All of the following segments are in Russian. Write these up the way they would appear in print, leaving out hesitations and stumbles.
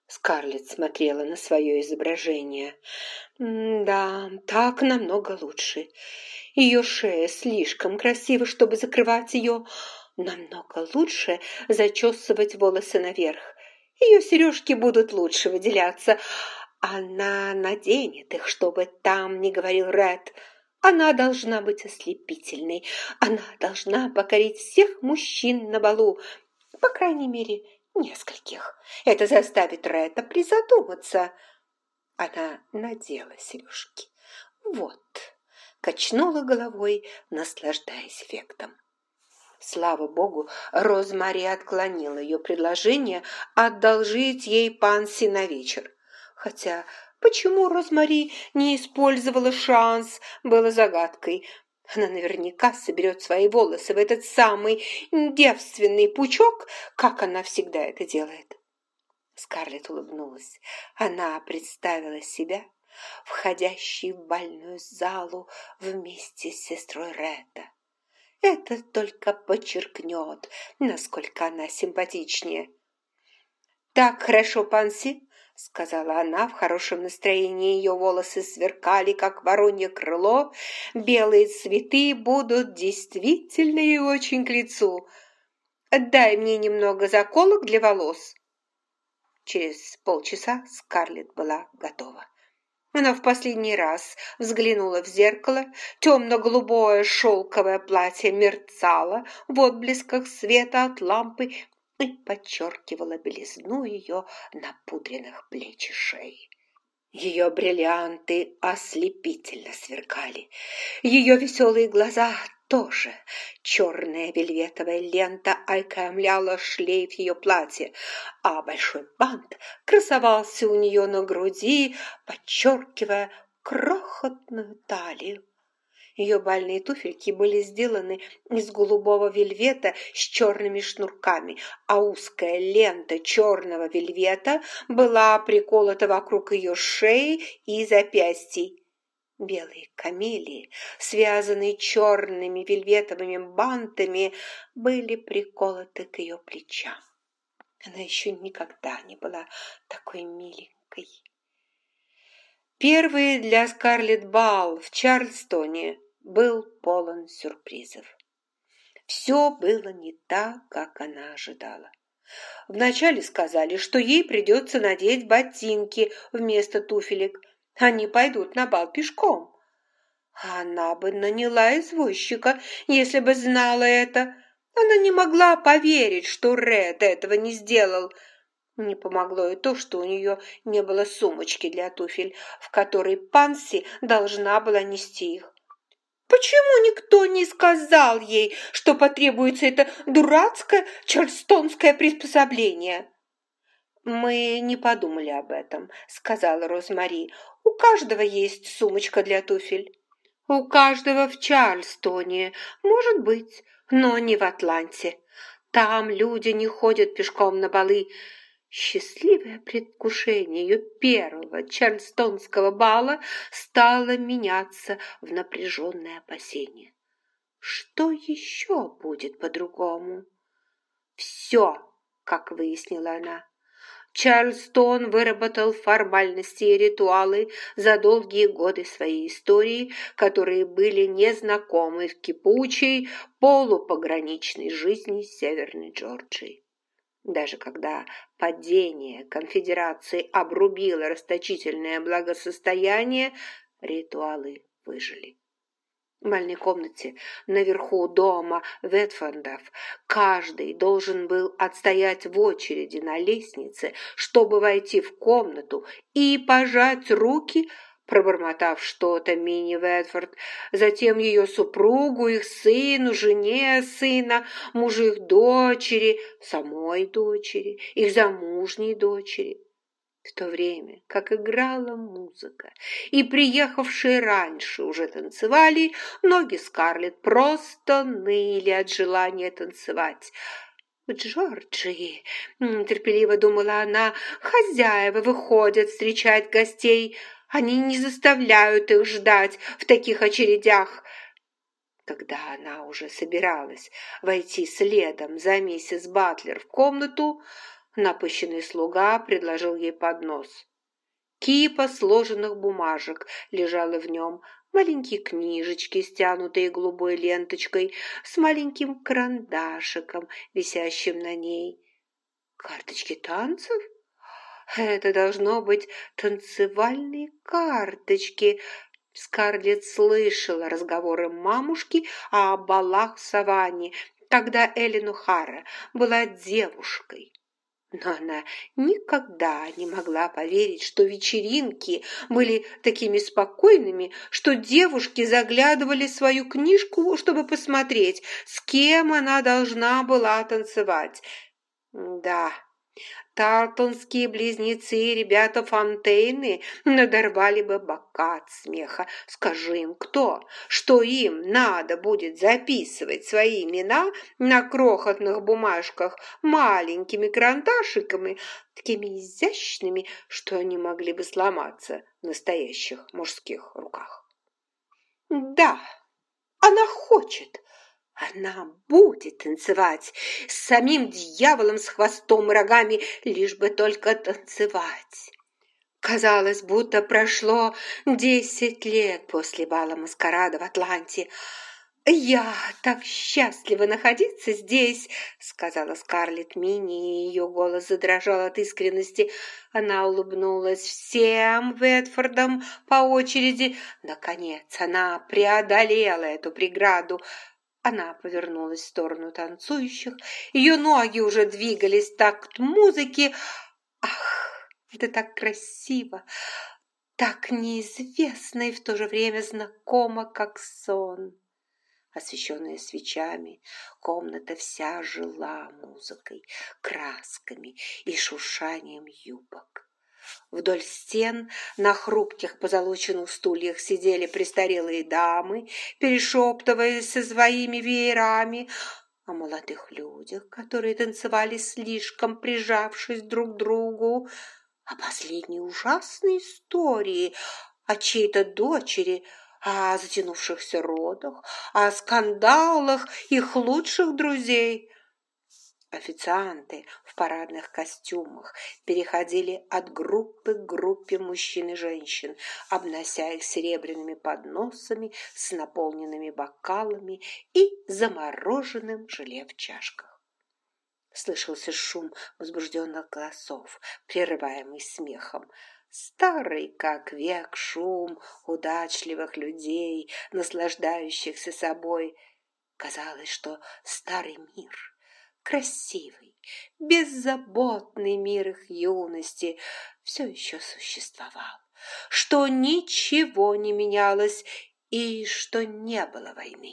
Скарлетт смотрела на свое изображение. Да, так намного лучше. Ее шея слишком красива, чтобы закрывать ее. Намного лучше зачесывать волосы наверх. Ее сережки будут лучше выделяться. Она наденет их, чтобы там не говорил Ред. Она должна быть ослепительной. Она должна покорить всех мужчин на балу. По крайней мере, нескольких. Это заставит Ретта призадуматься. Она надела сережки. Вот, качнула головой, наслаждаясь эффектом. Слава богу, Розмари отклонила ее предложение одолжить ей панси на вечер. Хотя почему Розмари не использовала шанс, было загадкой. Она наверняка соберет свои волосы в этот самый девственный пучок, как она всегда это делает. Скарлетт улыбнулась. Она представила себя, входящей в бальную залу вместе с сестрой Ретта. Это только подчеркнет, насколько она симпатичнее. «Так хорошо, Панси», — сказала она, в хорошем настроении ее волосы сверкали, как воронье крыло, белые цветы будут действительно и очень к лицу. «Дай мне немного заколок для волос». Через полчаса Скарлетт была готова. Она в последний раз взглянула в зеркало, темно-голубое шелковое платье мерцало в отблесках света от лампы и подчеркивало белизну ее напудренных плеч и шеи. Ее бриллианты ослепительно сверкали, ее веселые глаза тоже. Черная вельветовая лента окаймляла шлейф ее платья, а большой бант красовался у нее на груди, подчеркивая крохотную талию. Ее бальные туфельки были сделаны из голубого вельвета с черными шнурками, а узкая лента черного вельвета была приколота вокруг ее шеи и запястий. Белые камелии, связанные черными вельветовыми бантами, были приколоты к ее плечам. Она еще никогда не была такой миленькой. Первый для Скарлетт бал в Чарльстоне был полон сюрпризов. Все было не так, как она ожидала. Вначале сказали, что ей придется надеть ботинки вместо туфелек. Они пойдут на бал пешком. Она бы наняла извозчика, если бы знала это. Она не могла поверить, что Ред этого не сделал. Не помогло и то, что у нее не было сумочки для туфель, в которой Панси должна была нести их. Почему никто не сказал ей, что потребуется это дурацкое чарльстонское приспособление? «Мы не подумали об этом», — сказала Розмари. «У каждого есть сумочка для туфель». «У каждого в Чарльстоне, может быть, но не в Атланте. Там люди не ходят пешком на балы». Счастливое предвкушение ее первого чарльстонского бала стало меняться в напряженное опасение. Что еще будет по-другому? Все, как выяснила она. Чарльстон выработал формальности и ритуалы за долгие годы своей истории, которые были незнакомы в кипучей, полупограничной жизни Северной Джорджии. Даже когда падение конфедерации обрубило расточительное благосостояние, ритуалы выжили. В бальной комнате наверху дома Ветфордов каждый должен был отстоять в очереди на лестнице, чтобы войти в комнату и пожать руки, пробормотав что-то Минни Ветфорд, затем ее супругу, их сыну, жене сына, мужу их дочери, самой дочери, их замужней дочери. В то время, как играла музыка, и приехавшие раньше уже танцевали, ноги Скарлетт просто ныли от желания танцевать. «В Джорджии, терпеливо думала она, хозяева выходят встречать гостей, они не заставляют их ждать в таких очередях». Когда она уже собиралась войти следом за миссис Батлер в комнату, Напыщенный слуга предложил ей поднос. Кипа сложенных бумажек лежала в нем, маленькие книжечки, стянутые голубой ленточкой, с маленьким карандашиком, висящим на ней. Карточки танцев? Это должно быть танцевальные карточки. Скарлетт слышала разговоры мамушки о балах в саванне, когда Эллен О'Хара была девушкой. Но она никогда не могла поверить, что вечеринки были такими спокойными, что девушки заглядывали в свою книжку, чтобы посмотреть, с кем она должна была танцевать. Да, тарлтонские близнецы и ребята Фонтейны надорвали бы бока от смеха. Скажи им кто, что им надо будет записывать свои имена на крохотных бумажках маленькими карандашиками, такими изящными, что они могли бы сломаться в настоящих мужских руках. Да, она хочет. Она будет танцевать с самим дьяволом с хвостом и рогами, лишь бы только танцевать. Казалось, будто прошло 10 лет после бала маскарада в Атланте. «Я так счастлива находиться здесь», — сказала Скарлетт Минни, и ее голос задрожал от искренности. Она улыбнулась всем Ветфордам по очереди. Наконец она преодолела эту преграду. Она повернулась в сторону танцующих. Ее ноги уже двигались в такт музыки. Ах, это так красиво, так неизвестно и в то же время знакомо, как сон. Освещенная свечами, комната вся жила музыкой, красками и шуршанием юбок. Вдоль стен на хрупких позолоченных стульях сидели престарелые дамы, перешептываясь со своими веерами о молодых людях, которые танцевали слишком прижавшись друг к другу, о последней ужасной истории, о чьей-то дочери, о затянувшихся родах, о скандалах их лучших друзей. Официанты в парадных костюмах переходили от группы к группе мужчин и женщин, обнося их серебряными подносами с наполненными бокалами и замороженным желе в чашках. Слышался шум возбужденных голосов, прерываемый смехом. Старый, как век, шум удачливых людей, наслаждающихся собой. Казалось, что старый мир, красивый, беззаботный мир их юности все еще существовал, что ничего не менялось и что не было войны.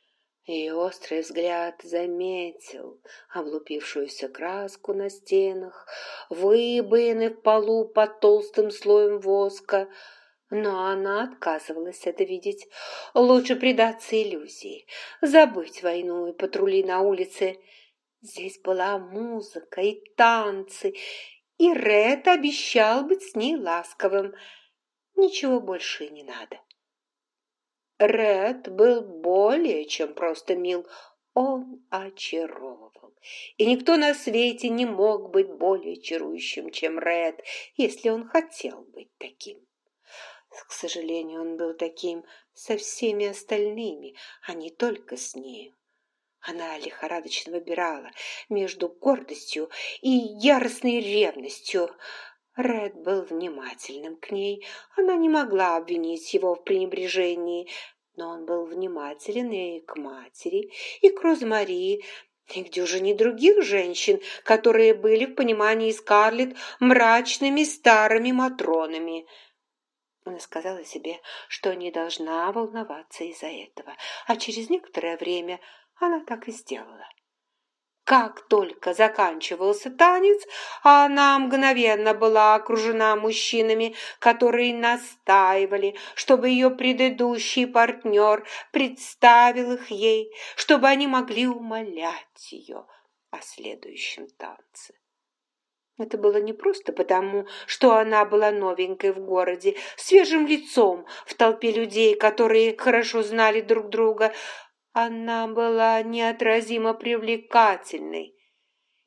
Ее острый взгляд заметил облупившуюся краску на стенах, выбоины в полу под толстым слоем воска, но она отказывалась это видеть. Лучше предаться иллюзии, забыть войну и патрули на улице. Здесь была музыка и танцы, и Ред обещал быть с ней ласковым. Ничего больше и не надо. Ред был более чем просто мил, он очаровывал. И никто на свете не мог быть более чарующим, чем Ред, если он хотел быть таким. К сожалению, он был таким со всеми остальными, а не только с нею. Она лихорадочно выбирала между гордостью и яростной ревностью. Ред был внимательным к ней. Она не могла обвинить его в пренебрежении, но он был внимателен и к матери, и к Розмари, и к дюжине других женщин, которые были в понимании Скарлетт мрачными старыми матронами. Она сказала себе, что не должна волноваться из-за этого, а через некоторое время она так и сделала. Как только заканчивался танец, она мгновенно была окружена мужчинами, которые настаивали, чтобы ее предыдущий партнер представил их ей, чтобы они могли умолять ее о следующем танце. Это было не просто потому, что она была новенькой в городе, свежим лицом в толпе людей, которые хорошо знали друг друга. Она была неотразимо привлекательной.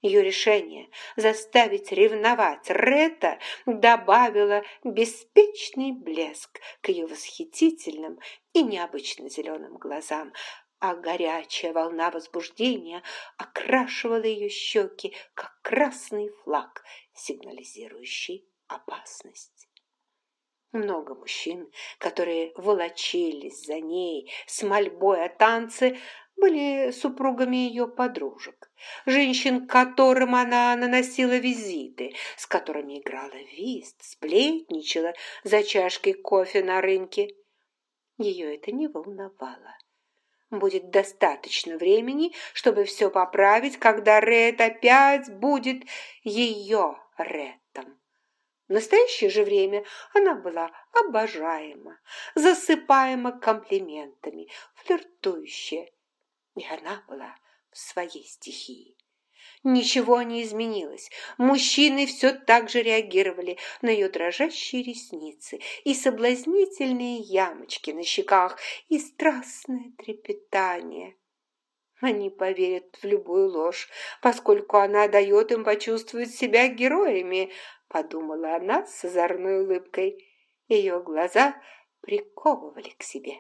Ее решение заставить ревновать Ретта добавило беспечный блеск к ее восхитительным и необычно зеленым глазам, а горячая волна возбуждения окрашивала ее щеки, как красный флаг, сигнализирующий опасность. Много мужчин, которые волочились за ней с мольбой о танце, были супругами ее подружек, женщин, которым она наносила визиты, с которыми играла вист, сплетничала за чашкой кофе на рынке. Ее это не волновало. Будет достаточно времени, чтобы все поправить, когда Ред опять будет ее Ретом. В настоящее же время она была обожаема, засыпаема комплиментами, флиртующая, и она была в своей стихии. Ничего не изменилось. Мужчины все так же реагировали на ее дрожащие ресницы и соблазнительные ямочки на щеках и страстное трепетание. Они поверят в любую ложь, поскольку она дает им почувствовать себя героями, подумала она с озорной улыбкой. Ее глаза приковывали к себе.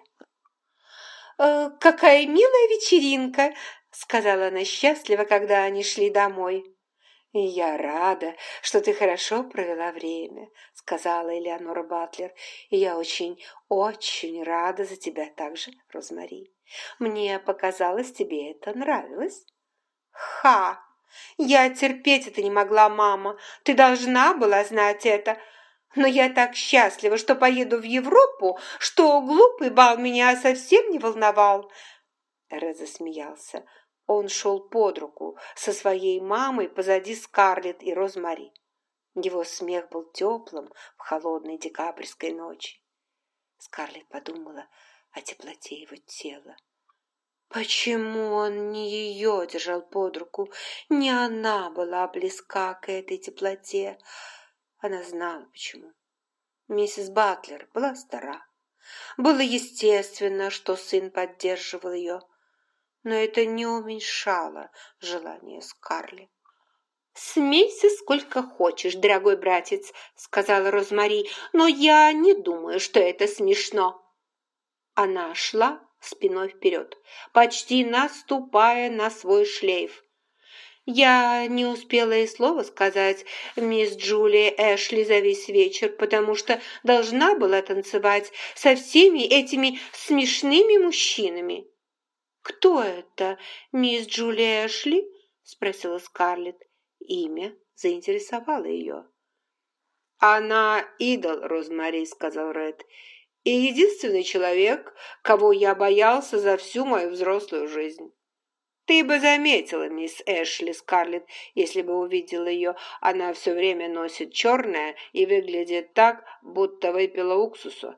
«Какая милая вечеринка!» — сказала она счастливо, когда они шли домой. «Я рада, что ты хорошо провела время», — сказала Элеонора Батлер. «И я очень, очень рада за тебя также, Розмари. Мне показалось, тебе это нравилось». «Ха! Я терпеть это не могла, мама. Ты должна была знать это. Но я так счастлива, что поеду в Европу, что глупый бал меня совсем не волновал». Ред засмеялся. Он шел под руку со своей мамой позади Скарлетт и Розмари. Его смех был теплым в холодной декабрьской ночи. Скарлетт подумала о теплоте его тела. Почему он не ее держал под руку? Не она была близка к этой теплоте. Она знала, почему. Миссис Батлер была стара. Было естественно, что сын поддерживал ее, но это не уменьшало желание Скарлетт. «Смейся сколько хочешь, дорогой братец», — сказала Розмари, «но я не думаю, что это смешно». Она шла спиной вперед, почти наступая на свой шлейф. Я не успела и слова сказать мисс Джулии Эшли за весь вечер, потому что должна была танцевать со всеми этими смешными мужчинами. «Кто это, мисс Джулия Эшли?» – спросила Скарлетт. Имя заинтересовало ее. «Она идол, Розмари», – сказал Ред, – «и единственный человек, кого я боялся за всю мою взрослую жизнь». «Ты бы заметила, мисс Эшли, Скарлетт, если бы увидела ее. Она все время носит черное и выглядит так, будто выпила уксуса».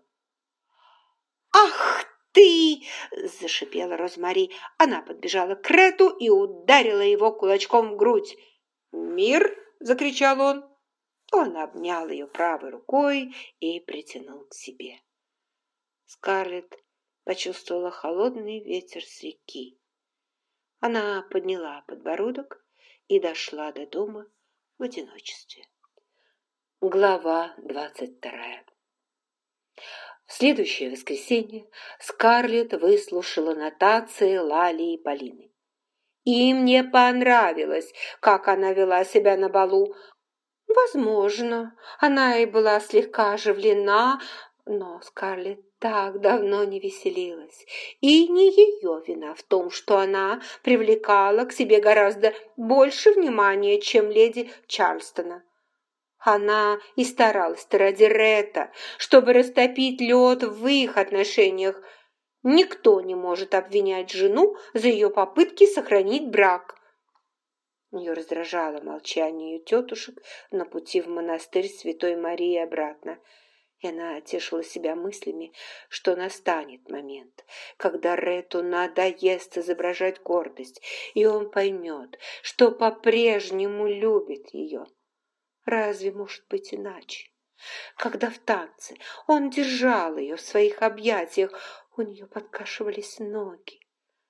«Ах ты!» – зашипела Розмари. Она подбежала к Рету и ударила его кулачком в грудь. «Мир!» – закричал он. Он обнял ее правой рукой и притянул к себе. Скарлетт почувствовала холодный ветер с реки. Она подняла подбородок и дошла до дома в одиночестве. Глава 22. В следующее воскресенье Скарлетт выслушала нотации Лали и Полины. Им не понравилось, как она вела себя на балу. Возможно, она и была слегка оживлена, но Скарлетт так давно не веселилась, и не ее вина в том, что она привлекала к себе гораздо больше внимания, чем леди Чарльстона. Она и старалась-то ради Ретта, чтобы растопить лед в их отношениях. Никто не может обвинять жену за ее попытки сохранить брак. Ее раздражало молчание ее тетушек на пути в монастырь Святой Марии обратно. И она тешила себя мыслями, что настанет момент, когда Ретту надоест изображать гордость, и он поймет, что по-прежнему любит ее. Разве может быть иначе? Когда в танце он держал ее в своих объятиях, у нее подкашивались ноги.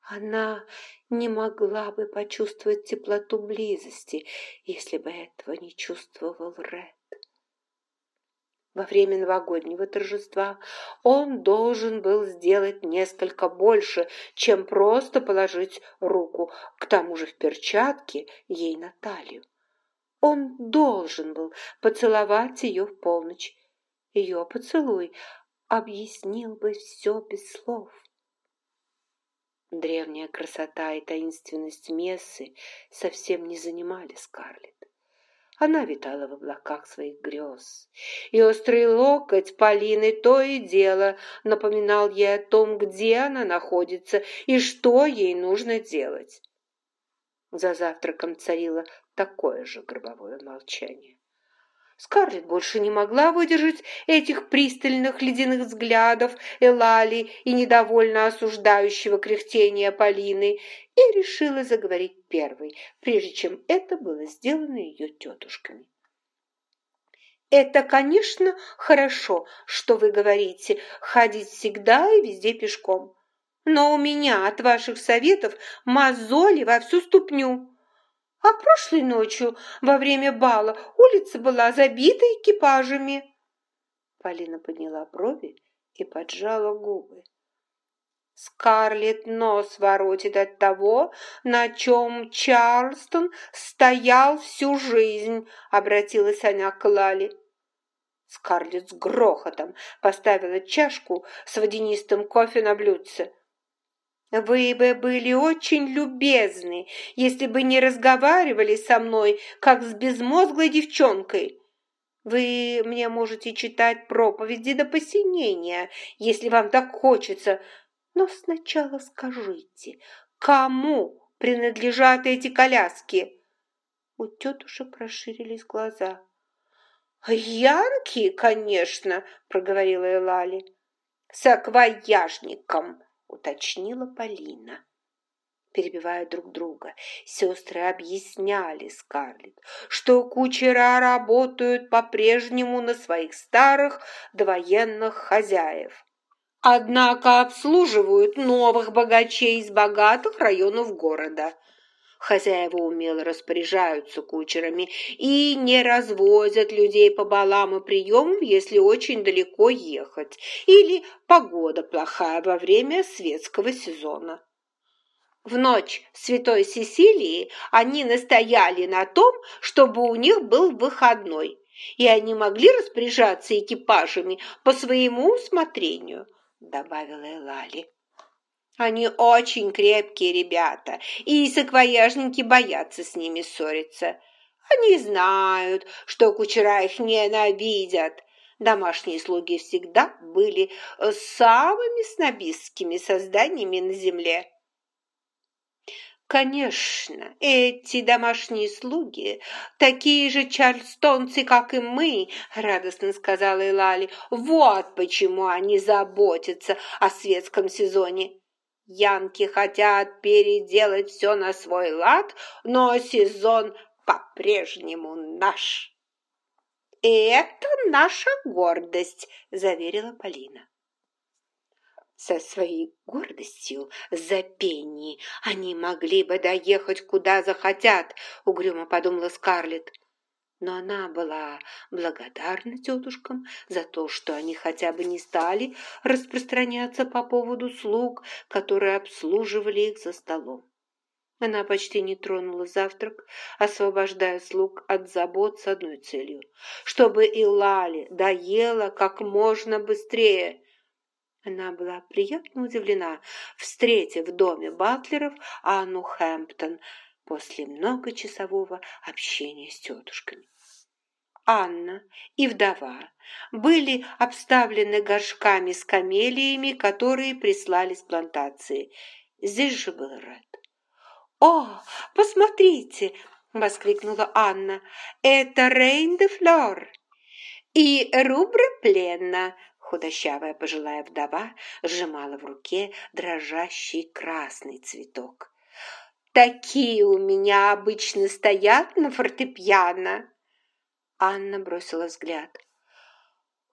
Она не могла бы почувствовать теплоту близости, если бы этого не чувствовал Ред. Во время новогоднего торжества он должен был сделать несколько больше, чем просто положить руку, к тому же в перчатке, ей на талию. Он должен был поцеловать ее в полночь. Ее поцелуй объяснил бы все без слов. Древняя красота и таинственность мессы совсем не занимали Скарлетт. Она витала в облаках своих грез, и острый локоть Полины то и дело напоминал ей о том, где она находится и что ей нужно делать. За завтраком царило такое же гробовое молчание. Скарлетт больше не могла выдержать этих пристальных ледяных взглядов Элали и недовольно осуждающего кряхтения Полины и решила заговорить первой, прежде чем это было сделано ее тетушками. «Это, конечно, хорошо, что вы говорите, ходить всегда и везде пешком. Но у меня от ваших советов мозоли во всю ступню. А прошлой ночью во время бала улица была забита экипажами». Полина подняла брови и поджала губы. «Скарлетт нос воротит от того, на чем Чарльстон стоял всю жизнь», — обратилась она к Лали. Скарлетт с грохотом поставила чашку с водянистым кофе на блюдце. «Вы бы были очень любезны, если бы не разговаривали со мной, как с безмозглой девчонкой. Вы мне можете читать проповеди до посинения, если вам так хочется, но сначала скажите, кому принадлежат эти коляски?» У тетушек расширились глаза. «Янки, конечно», — проговорила Элали. «Саквояжникам», — уточнила Полина. Перебивая друг друга, сестры объясняли Скарлетт, что кучера работают по-прежнему на своих старых довоенных хозяев. Однако обслуживают новых богачей из богатых районов города. Хозяева умело распоряжаются кучерами и не развозят людей по балам и приемам, если очень далеко ехать, или погода плохая во время светского сезона. В ночь Святой Сесилии они настояли на том, чтобы у них был выходной, и они могли распоряжаться экипажами по своему усмотрению, добавила Элали. «Они очень крепкие ребята, и саквояжники боятся с ними ссориться. Они знают, что кучера их ненавидят. Домашние слуги всегда были самыми снобистскими созданиями на земле». «Конечно, эти домашние слуги такие же чарльстонцы, как и мы», — радостно сказала Элали. «Вот почему они заботятся о светском сезоне. Янки хотят переделать все на свой лад, но сезон по-прежнему наш». «И это наша гордость», — заверила Полина. Со своей гордостью за Пенни они могли бы доехать куда захотят, угрюмо подумала Скарлетт. Но она была благодарна тетушкам за то, что они хотя бы не стали распространяться по поводу слуг, которые обслуживали их за столом. Она почти не тронула завтрак, освобождая слуг от забот с одной целью, чтобы Элали доела как можно быстрее. Она была приятно удивлена, встретив в доме Батлеров Анну Хэмптон после многочасового общения с тетушками. Анна и вдова были обставлены горшками с камелиями, которые прислали с плантации. Здесь же был Ред. «О, посмотрите!» — воскликнула Анна. «Это Рейн де Флор и Рубра Пленна». Худощавая пожилая вдова сжимала в руке дрожащий красный цветок. «Такие у меня обычно стоят на фортепиано». Анна бросила взгляд.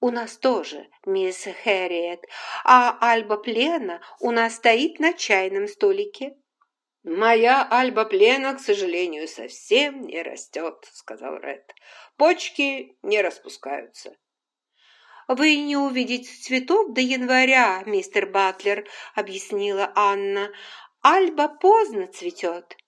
«У нас тоже, мисс Хэрриет, а Альба Плена у нас стоит на чайном столике». «Моя Альба Плена, к сожалению, совсем не растет», — сказал Ред. «Почки не распускаются». «Вы не увидите цветов до января, мистер Батлер», — объяснила Анна. «Альба поздно цветет.